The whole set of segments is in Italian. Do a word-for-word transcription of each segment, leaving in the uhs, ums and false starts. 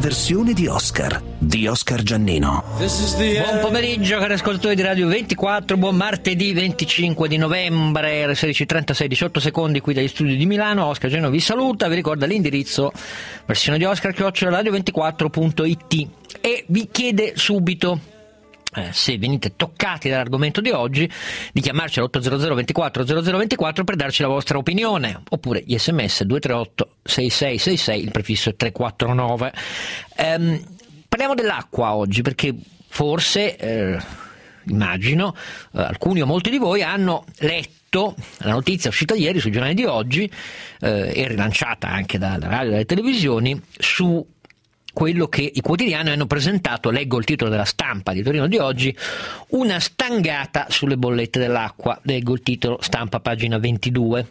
versione di Oscar, di Oscar Giannino. Buon pomeriggio cari ascoltatori di Radio ventiquattro, buon martedì venticinque di novembre, alle sedici e trentasei, diciotto secondi qui dagli studi di Milano. Oscar Giannino vi saluta, vi ricorda l'indirizzo versione di Oscar chiocciola radio ventiquattro punto it e vi chiede subito, Eh, se venite toccati dall'argomento di oggi, di chiamarci all'otto zero zero ventiquattro zero zero ventiquattro per darci la vostra opinione, oppure gli sms due tre otto sei sei sei sei, il prefisso è tre quattro nove. Ehm, parliamo dell'acqua oggi perché forse, eh, immagino, eh, alcuni o molti di voi hanno letto la notizia uscita ieri sui giornali di oggi eh, e rilanciata anche dalla radio e dalle televisioni su quello che i quotidiani hanno presentato. Leggo il titolo della Stampa di Torino di oggi: una stangata sulle bollette dell'acqua. Leggo il titolo, Stampa pagina ventidue.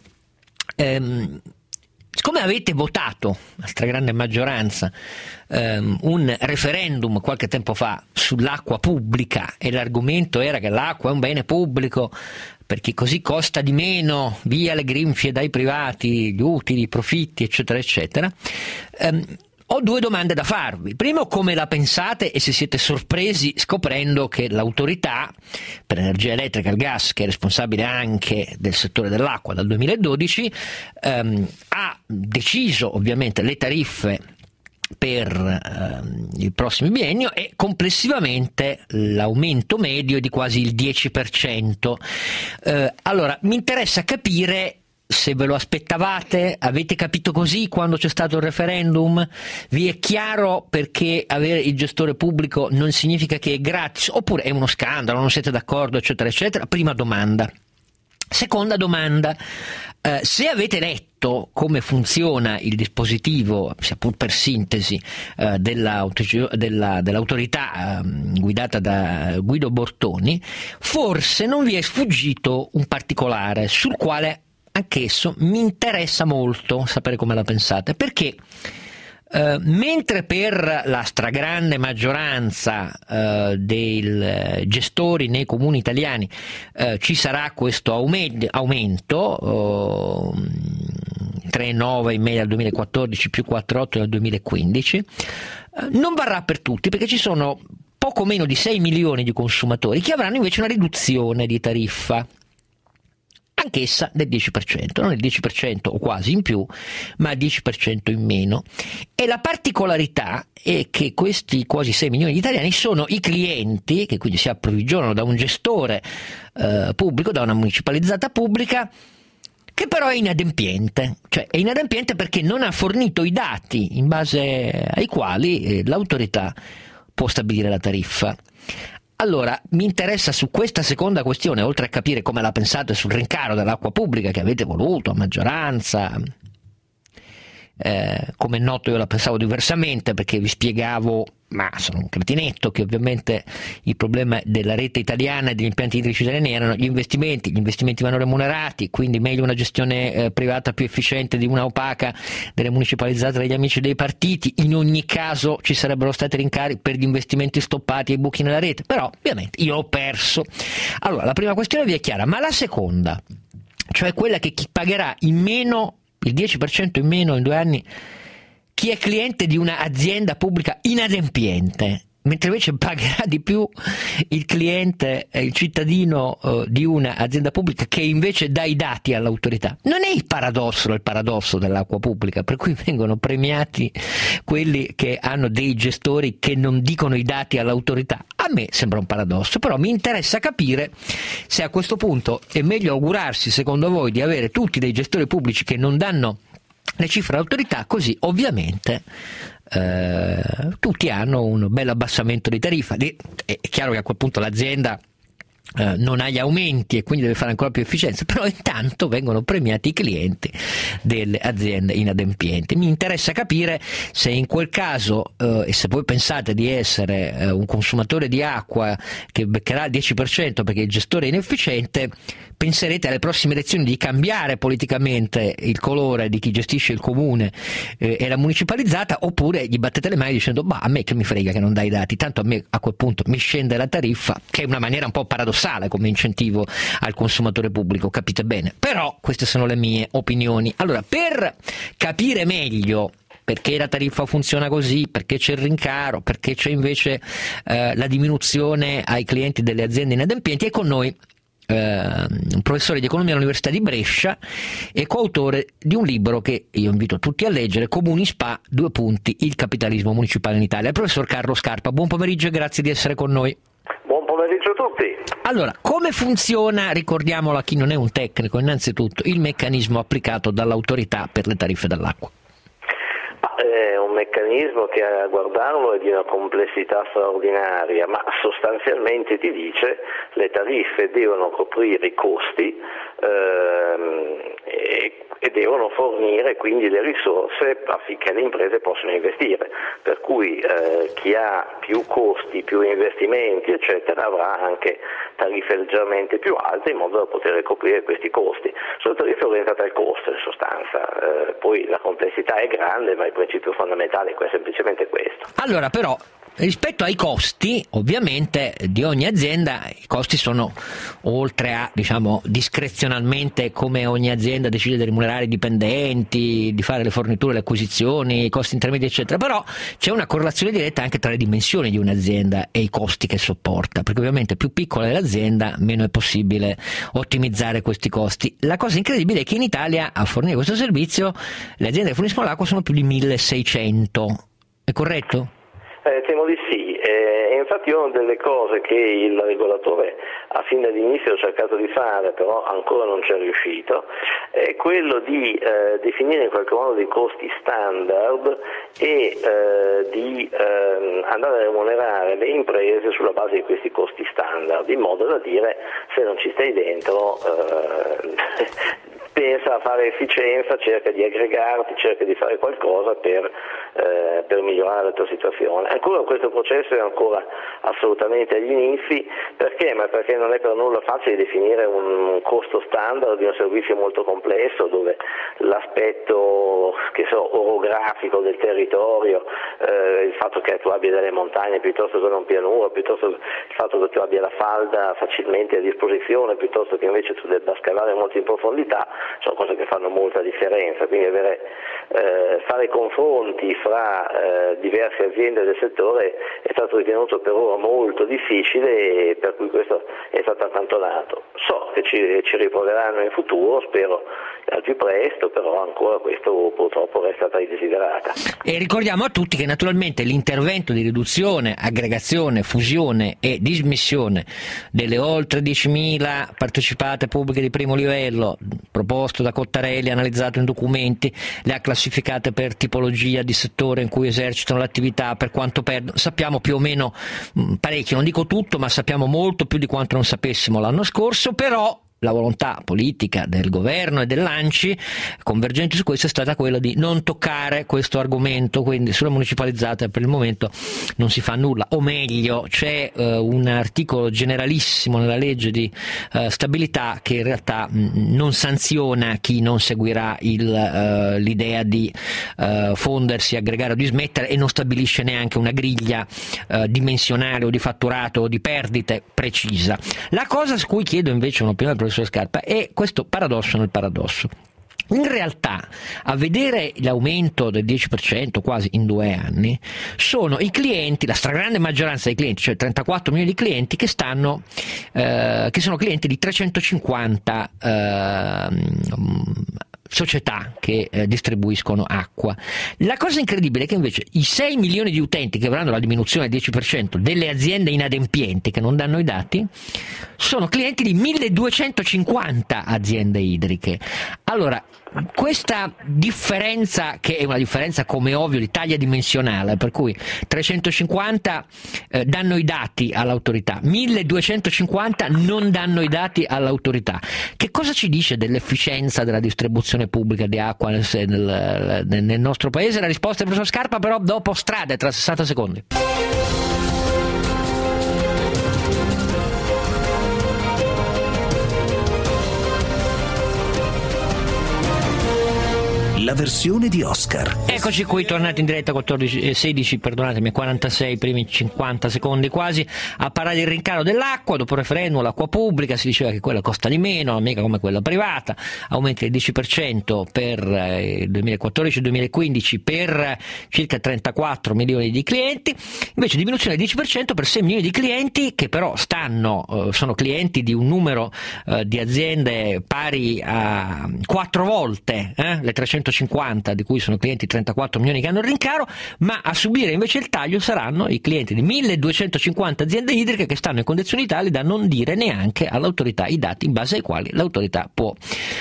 Ehm, siccome avete votato a stragrande maggioranza ehm, un referendum qualche tempo fa sull'acqua pubblica e l'argomento era che l'acqua è un bene pubblico perché così costa di meno, via le grinfie dai privati, gli utili, i profitti, eccetera eccetera, ehm, ho due domande da farvi. Primo, come la pensate e se siete sorpresi scoprendo che l'autorità per l'energia elettrica e il gas, che è responsabile anche del settore dell'acqua dal duemiladodici, ehm, ha deciso ovviamente le tariffe per ehm, il prossimo biennio e complessivamente l'aumento medio è di quasi il dieci per cento. Eh, allora, mi interessa capire se ve lo aspettavate, avete capito così quando c'è stato il referendum? Vi è chiaro perché avere il gestore pubblico non significa che è gratis, oppure è uno scandalo, non siete d'accordo, eccetera eccetera? Prima domanda. Seconda domanda, eh, se avete letto come funziona il dispositivo, sia pur per sintesi, eh, della, della, dell'autorità eh, guidata da Guido Bortoni, forse non vi è sfuggito un particolare sul quale anch'esso mi interessa molto sapere come la pensate, perché eh, mentre per la stragrande maggioranza eh, dei gestori nei comuni italiani eh, ci sarà questo aument- aumento, eh, tre virgola nove in media nel duemilaquattordici più quattro virgola otto nel duemilaquindici, eh, non varrà per tutti, perché ci sono poco meno di sei milioni di consumatori che avranno invece una riduzione di tariffa, anch'essa del dieci per cento, non il dieci per cento o quasi in più, ma il dieci per cento in meno. E la particolarità è che questi quasi sei milioni di italiani sono i clienti, che quindi si approvvigionano da un gestore eh, pubblico, da una municipalizzata pubblica, che però è inadempiente, cioè è inadempiente perché non ha fornito i dati in base ai quali eh, l'autorità può stabilire la tariffa. Allora, mi interessa su questa seconda questione, oltre a capire come la pensate sul rincaro dell'acqua pubblica che avete voluto a maggioranza. Eh, come è noto io la pensavo diversamente, perché vi spiegavo, ma sono un cretinetto, che ovviamente il problema della rete italiana e degli impianti idrici italiani erano gli investimenti, gli investimenti vanno remunerati, quindi meglio una gestione eh, privata più efficiente di una opaca delle municipalizzate dagli amici dei partiti. In ogni caso ci sarebbero stati rincari per gli investimenti stoppati e i buchi nella rete, però ovviamente io ho perso. Allora, la prima questione vi è chiara, ma la seconda, cioè quella che chi pagherà in meno, il dieci per cento in meno in due anni, chi è cliente di un'azienda pubblica inadempiente, mentre invece pagherà di più il cliente, il cittadino eh, di un'azienda pubblica che invece dà i dati all'autorità. Non è il paradosso il paradosso dell'acqua pubblica, per cui vengono premiati quelli che hanno dei gestori che non dicono i dati all'autorità. A me sembra un paradosso, però mi interessa capire se a questo punto è meglio augurarsi, secondo voi, di avere tutti dei gestori pubblici che non danno le cifre all'autorità, così ovviamente eh, tutti hanno un bel abbassamento di tariffa. È chiaro che a quel punto l'azienda eh, non ha gli aumenti e quindi deve fare ancora più efficienza, però intanto vengono premiati i clienti delle aziende inadempienti. Mi interessa capire se in quel caso, eh, e se voi pensate di essere eh, un consumatore di acqua che beccherà il dieci per cento perché il gestore è inefficiente, penserete alle prossime elezioni di cambiare politicamente il colore di chi gestisce il comune eh, e la municipalizzata, oppure gli battete le mani dicendo bah, a me che mi frega che non dai i dati, tanto a me a quel punto mi scende la tariffa, che è una maniera un po' paradossale come incentivo al consumatore pubblico, capite bene, però queste sono le mie opinioni. Allora, per capire meglio perché la tariffa funziona così, perché c'è il rincaro, perché c'è invece eh, la diminuzione ai clienti delle aziende inadempienti. E con noi eh, un professore di economia all'Università di Brescia e coautore di un libro che io invito tutti a leggere, Comuni Spa, due punti, il capitalismo municipale in Italia. Il professor Carlo Scarpa, buon pomeriggio e grazie di essere con noi. Buon pomeriggio a tutti. Allora, come funziona, ricordiamolo a chi non è un tecnico, innanzitutto il meccanismo applicato dall'autorità per le tariffe dell'acqua? È un meccanismo che a guardarlo è di una complessità straordinaria, ma sostanzialmente ti dice le tariffe devono coprire i costi ehm, e, e devono fornire quindi le risorse affinché le imprese possano investire, per cui eh, chi ha più costi, più investimenti eccetera avrà anche tariffe leggermente più alte in modo da poter coprire questi costi. Sono tariffe orientate al costo in sostanza, eh, poi la complessità è grande, ma il principio fondamentale è semplicemente questo. Allora però, rispetto ai costi, ovviamente, di ogni azienda, i costi sono, oltre a, diciamo, discrezionalmente, come ogni azienda decide di remunerare i dipendenti, di fare le forniture, le acquisizioni, i costi intermedi eccetera, però c'è una correlazione diretta anche tra le dimensioni di un'azienda e i costi che sopporta, perché ovviamente più piccola è l'azienda, meno è possibile ottimizzare questi costi. La cosa incredibile è che in Italia a fornire questo servizio le aziende che forniscono l'acqua sono più di milleseicento, è corretto? Eh, temo di sì, e infatti una delle cose che il regolatore a fin dall'inizio ha cercato di fare, però ancora non ci è riuscito, è quello di eh, definire in qualche modo dei costi standard e eh, di eh, andare a remunerare le imprese sulla base di questi costi standard, in modo da dire se non ci stai dentro eh, pensa a fare efficienza, cerca di aggregarti, cerca di fare qualcosa per, eh, per migliorare la tua situazione. Ancora questo processo è ancora assolutamente agli inizi, perché? Ma perché non è per nulla facile definire un, un costo standard di un servizio molto complesso, dove l'aspetto che so, orografico del territorio, eh, il fatto che tu abbia delle montagne piuttosto che non pianura, piuttosto il fatto che tu abbia la falda facilmente a disposizione, piuttosto che invece tu debba scavare molto in profondità, sono cose che fanno molta differenza, quindi avere, eh, fare confronti fra eh, diverse aziende del settore è stato ritenuto per ora molto difficile e per cui questo è stato accantonato. So che ci, ci riproveranno in futuro, spero al più presto, però ancora questo purtroppo resta tra i desiderata. E ricordiamo a tutti che naturalmente l'intervento di riduzione, aggregazione, fusione e dismissione delle oltre diecimila partecipate pubbliche di primo livello proposto da Cottarelli, analizzato in documenti, le ha classificate per tipologia di settore in cui esercitano l'attività, per quanto perdono, sappiamo più o meno mh, parecchio, non dico tutto, ma sappiamo molto più di quanto non sapessimo l'anno scorso, però la volontà politica del governo e dell'ANCI, convergenti su questo, è stata quella di non toccare questo argomento, quindi sulle municipalizzate per il momento non si fa nulla, o meglio c'è eh, un articolo generalissimo nella legge di eh, stabilità che in realtà mh, non sanziona chi non seguirà il, eh, l'idea di eh, fondersi, aggregare o dismettere, e non stabilisce neanche una griglia eh, dimensionale o di fatturato o di perdite precisa. La cosa su cui chiedo invece un'opinione del professor Scarpa è questo paradosso nel paradosso. In realtà, a vedere l'aumento del dieci per cento quasi in due anni, sono i clienti, la stragrande maggioranza dei clienti, cioè trentaquattro milioni di clienti, che stanno, eh, che sono clienti di trecentocinquanta eh, società che eh, distribuiscono acqua. La cosa incredibile è che invece i sei milioni di utenti che avranno la diminuzione del dieci per cento delle aziende inadempienti che non danno i dati sono clienti di milleduecentocinquanta aziende idriche. Allora, questa differenza, che è una differenza come ovvio di taglia dimensionale, per cui trecentocinquanta eh, danno i dati all'autorità, milleduecentocinquanta non danno i dati all'autorità, che cosa ci dice dell'efficienza della distribuzione pubblica di acqua nel, nel, nel nostro paese? La risposta del professor Scarpa però dopo Strade, tra sessanta secondi. la versione di Oscar. Eccoci qui, tornati in diretta quattordici, sedici, perdonatemi, quarantasei, primi cinquanta secondi quasi, a parlare del rincaro dell'acqua. Dopo il referendum l'acqua pubblica si diceva che quella costa di meno, mica come quella privata, aumenti del dieci per cento per il duemilaquattordici duemilaquindici per circa trentaquattro milioni di clienti, invece diminuzione del dieci per cento per sei milioni di clienti che però stanno, eh, sono clienti di un numero eh, di aziende pari a quattro volte eh, le trecentocinquanta di cui sono clienti trentaquattro milioni che hanno il rincaro, ma a subire invece il taglio saranno i clienti di milleduecentocinquanta aziende idriche che stanno in condizioni tali da non dire neanche all'autorità i dati in base ai quali l'autorità può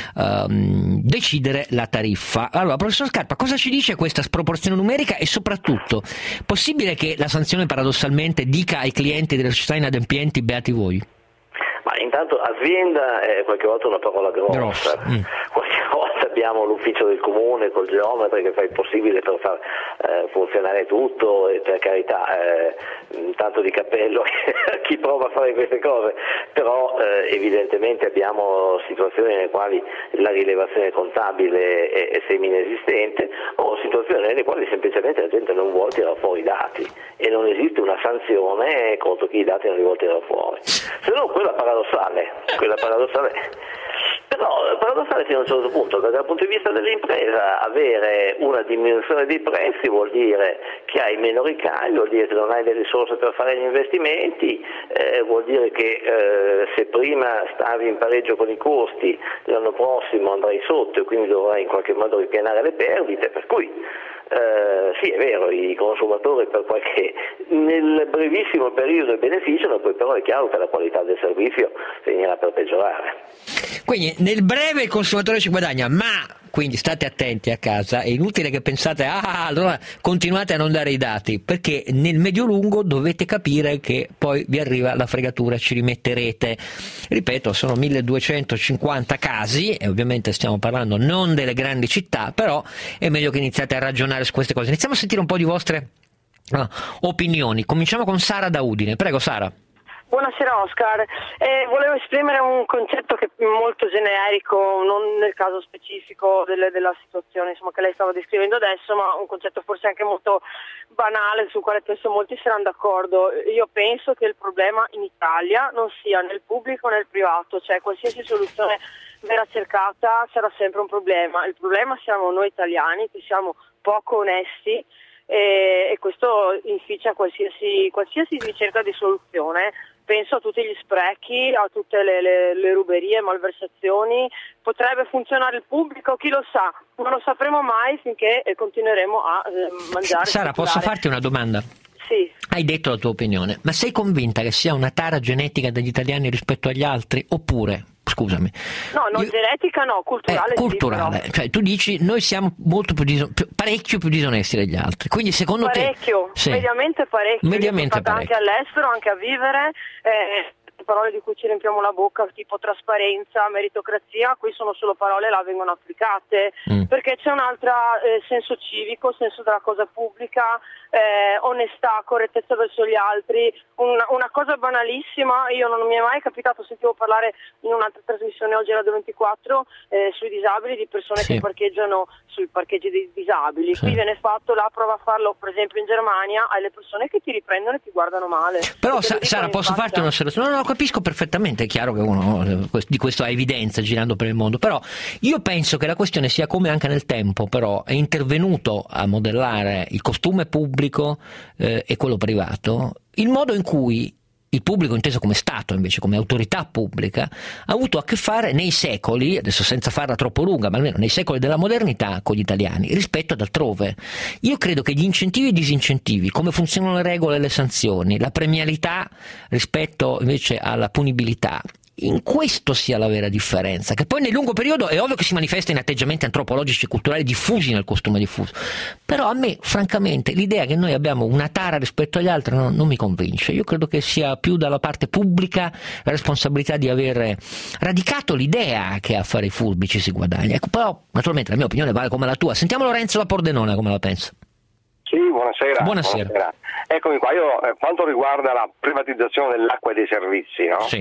ehm, decidere la tariffa. Allora, professor Scarpa, cosa ci dice questa sproporzione numerica e soprattutto possibile che la sanzione paradossalmente dica ai clienti delle società inadempienti beati voi? Ma intanto azienda è qualche volta una parola grossa, grossa. Mm. Qualche volta abbiamo l'ufficio del comune col geometra che fa il possibile per far eh, funzionare tutto, e per carità eh, tanto di cappello a chi prova a fare queste cose, però eh, evidentemente abbiamo situazioni nelle quali la rilevazione contabile è, è semi-inesistente, o situazioni nelle quali semplicemente la gente non vuole tirare fuori i dati e non esiste una sanzione contro chi i dati non li vuole tirare fuori, se no quella paradossale, quella paradossale. Però paradossale fino a un certo punto, perché dal punto di vista dell'impresa avere una diminuzione dei prezzi vuol dire che hai meno ricavi, vuol dire che non hai le risorse per fare gli investimenti, eh, vuol dire che eh, se prima stavi in pareggio con i costi, l'anno prossimo andrai sotto e quindi dovrai in qualche modo ripianare le perdite, per cui Uh, sì, è vero, i consumatori per qualche nel brevissimo periodo beneficiano, poi però è chiaro che la qualità del servizio finirà per peggiorare. Quindi nel breve il consumatore ci guadagna, ma quindi state attenti a casa, è inutile che pensate ah allora continuate a non dare i dati, perché nel medio-lungo dovete capire che poi vi arriva la fregatura, ci rimetterete. Ripeto, sono milleduecentocinquanta casi e ovviamente stiamo parlando non delle grandi città, però è meglio che iniziate a ragionare su queste cose. Iniziamo a sentire un po' di vostre uh, opinioni. Cominciamo con Sara da Udine. Prego Sara. Buonasera Oscar, eh, volevo esprimere un concetto che è molto generico, non nel caso specifico delle, della situazione insomma, che lei stava descrivendo adesso, ma un concetto forse anche molto banale sul quale penso molti saranno d'accordo. Io penso che il problema in Italia non sia nel pubblico né nel privato, cioè qualsiasi soluzione verrà cercata sarà sempre un problema. Il problema siamo noi italiani che siamo poco onesti e, e questo inficia qualsiasi, qualsiasi ricerca di soluzione. Penso a tutti gli sprechi, a tutte le, le, le ruberie, malversazioni. Potrebbe funzionare il pubblico, chi lo sa, non lo sapremo mai finché continueremo a eh, mangiare. Sara, posso farti una domanda? Sì. Hai detto la tua opinione, ma sei convinta che sia una tara genetica degli italiani rispetto agli altri, oppure, scusami. No, non io... genetica no, culturale. Eh, culturale, sì, no. Cioè tu dici noi siamo molto più, diso... più parecchio più disonesti degli altri, quindi secondo parecchio, te... Sì. mediamente parecchio, mediamente sono stata parecchio. anche all'estero, anche a vivere, eh, parole di cui ci riempiamo la bocca tipo trasparenza, meritocrazia, qui sono solo parole, là vengono applicate, mm. perché c'è un altro eh, senso civico, senso della cosa pubblica, eh, onestà, correttezza verso gli altri, una, una cosa banalissima, io non mi è mai capitato, sentivo parlare in un'altra trasmissione oggi Radio ventiquattro eh, sui disabili, di persone sì. che parcheggiano sui parcheggi dei disabili, sì. qui viene fatto, là prova a farlo per esempio in Germania, hai le persone che ti riprendono e ti guardano male. Però Sa- Sara, posso farti un'osservazione? No, no, capisco perfettamente, è chiaro che uno di questo ha evidenza girando per il mondo, però io penso che la questione sia come anche nel tempo però è intervenuto a modellare il costume pubblico eh, e quello privato, il modo in cui il pubblico inteso come Stato, invece come autorità pubblica, ha avuto a che fare nei secoli, adesso senza farla troppo lunga, ma almeno nei secoli della modernità con gli italiani, rispetto ad altrove. Io credo che gli incentivi e i disincentivi, come funzionano le regole e le sanzioni, la premialità rispetto invece alla punibilità, in questo sia la vera differenza, che poi nel lungo periodo è ovvio che si manifesta in atteggiamenti antropologici e culturali diffusi nel costume diffuso, però a me francamente l'idea che noi abbiamo una tara rispetto agli altri non, non mi convince. Io credo che sia più dalla parte pubblica la responsabilità di aver radicato l'idea che a fare i furbi ci si guadagna, ecco, però naturalmente la mia opinione vale come la tua. Sentiamo Lorenzo da Pordenone come la pensa. Sì, buonasera. Buonasera. buonasera. Eccomi qua, io eh, quanto riguarda la privatizzazione dell'acqua e dei servizi, no? Sì.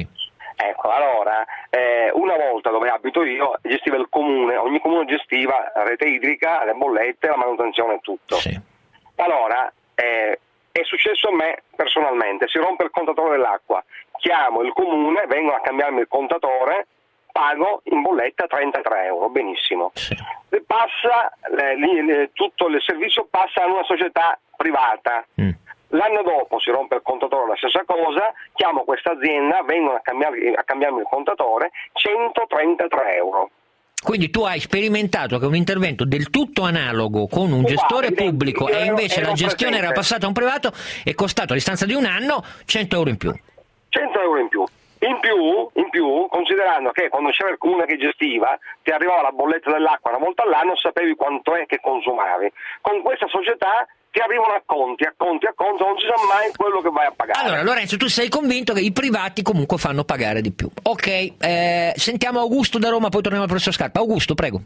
Ecco, allora, eh, una volta dove abito io gestiva il comune, ogni comune gestiva la rete idrica, le bollette, la manutenzione e tutto. Sì. Allora, eh, è successo a me personalmente, si rompe il contatore dell'acqua, chiamo il comune, vengono a cambiarmi il contatore, pago in bolletta trentatré euro, benissimo. Sì. Passa, eh, lì, tutto il servizio passa a una società privata. Mm. L'anno dopo si rompe il contatore, la stessa cosa, chiamo questa azienda, vengono a, cambiarmi, a cambiarmi il contatore, centotrentatré euro. Quindi tu hai sperimentato che un intervento del tutto analogo con un gestore pubblico e invece la gestione era passata a un privato è costato a distanza di un anno cento euro in più. cento euro in più. In più, in più, considerando che quando c'era il comune che gestiva, ti arrivava la bolletta dell'acqua una volta all'anno, sapevi quanto è che consumavi. Con questa società ti arrivano a conti, a conti, a conti, non si sa mai quello che vai a pagare. Allora Lorenzo, tu sei convinto che i privati comunque fanno pagare di più. Ok, eh, sentiamo Augusto da Roma, poi torniamo al professor Scarpa. Augusto, prego.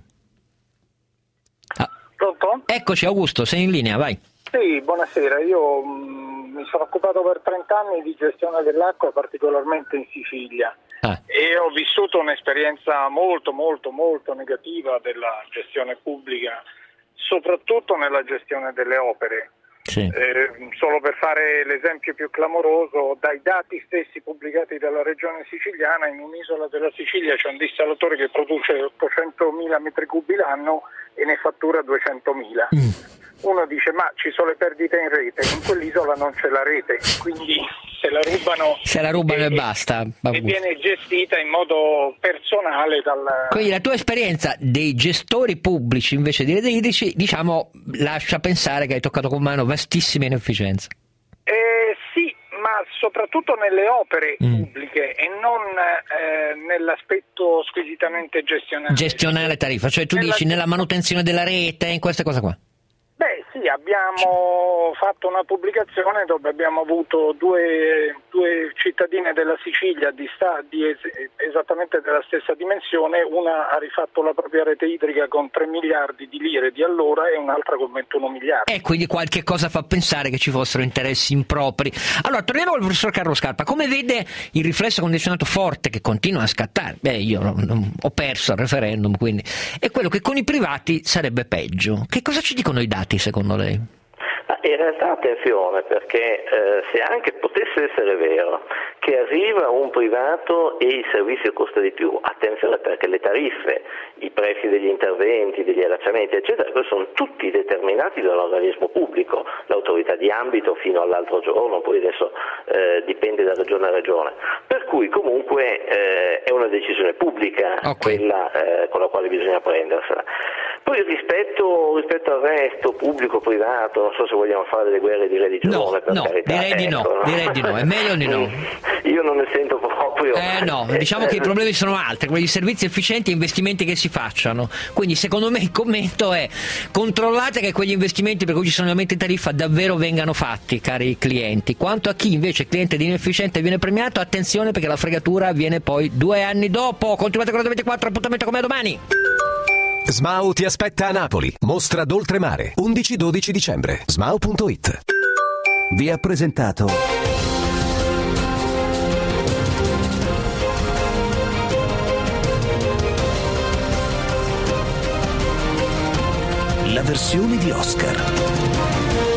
Ah. Pronto? Eccoci Augusto, sei in linea, vai. Sì, buonasera, io mh, mi sono occupato per trenta anni di gestione dell'acqua, particolarmente in Sicilia. Ah. E ho vissuto un'esperienza molto, molto, molto negativa della gestione pubblica, soprattutto nella gestione delle opere. Sì. Eh, solo per fare l'esempio più clamoroso, dai dati stessi pubblicati dalla regione siciliana, in un'isola della Sicilia c'è un dissalatore che produce ottocentomila metri cubi l'anno e ne fattura duecentomila. Mm. Uno dice ma ci sono le perdite in rete, in quell'isola non c'è la rete, quindi se la rubano, se la rubano e, e basta. E viene gestita in modo personale dal... Quindi la tua esperienza dei gestori pubblici invece di reti idrici, diciamo, lascia pensare che hai toccato con mano vastissime inefficienze. Eh, sì, ma soprattutto nelle opere mm. pubbliche e non eh, nell'aspetto squisitamente gestionale. Gestionale tariffa, cioè tu nella... dici nella manutenzione della rete, in queste cose qua. Beh sì, abbiamo fatto una pubblicazione dove abbiamo avuto due, due cittadine della Sicilia di, sta, di es, esattamente della stessa dimensione, una ha rifatto la propria rete idrica con tre miliardi di lire di allora e un'altra con ventuno miliardi. E quindi qualche cosa fa pensare che ci fossero interessi impropri. Allora torniamo al professor Carlo Scarpa, come vede il riflesso condizionato forte che continua a scattare? Beh, io non, non, ho perso il referendum, quindi è quello che con i privati sarebbe peggio. Che cosa ci dicono i dati secondo lei? In realtà attenzione, perché eh, se anche potesse essere vero che arriva un privato e il servizio costa di più, attenzione perché le tariffe, i prezzi degli interventi, degli allacciamenti eccetera, sono tutti determinati dall'organismo pubblico, l'autorità di ambito fino all'altro giorno, poi adesso eh, dipende da regione a regione, per cui comunque eh, è una decisione pubblica, okay, quella eh, con la quale bisogna prendersela. Poi rispetto, rispetto al resto, pubblico-privato, non so se vogliamo fare delle guerre di religione, no, per no, carità. Direi ecco, di no, no, direi di no, è meglio di no. Io non ne sento proprio. Eh no, diciamo che i problemi sono altri, quelli di servizi efficienti e investimenti che si facciano. Quindi secondo me il commento è: controllate che quegli investimenti per cui ci sono gli aumenti di tariffa davvero vengano fatti, cari clienti. Quanto a chi invece è cliente di inefficiente viene premiato, attenzione perché la fregatura viene poi due anni dopo. Continuate con la ventiquattro, appuntamento come domani. S M A U ti aspetta a Napoli, mostra d'oltremare, undici dodici dicembre, S M A U punto it. Vi ha presentato la versione di Oscar.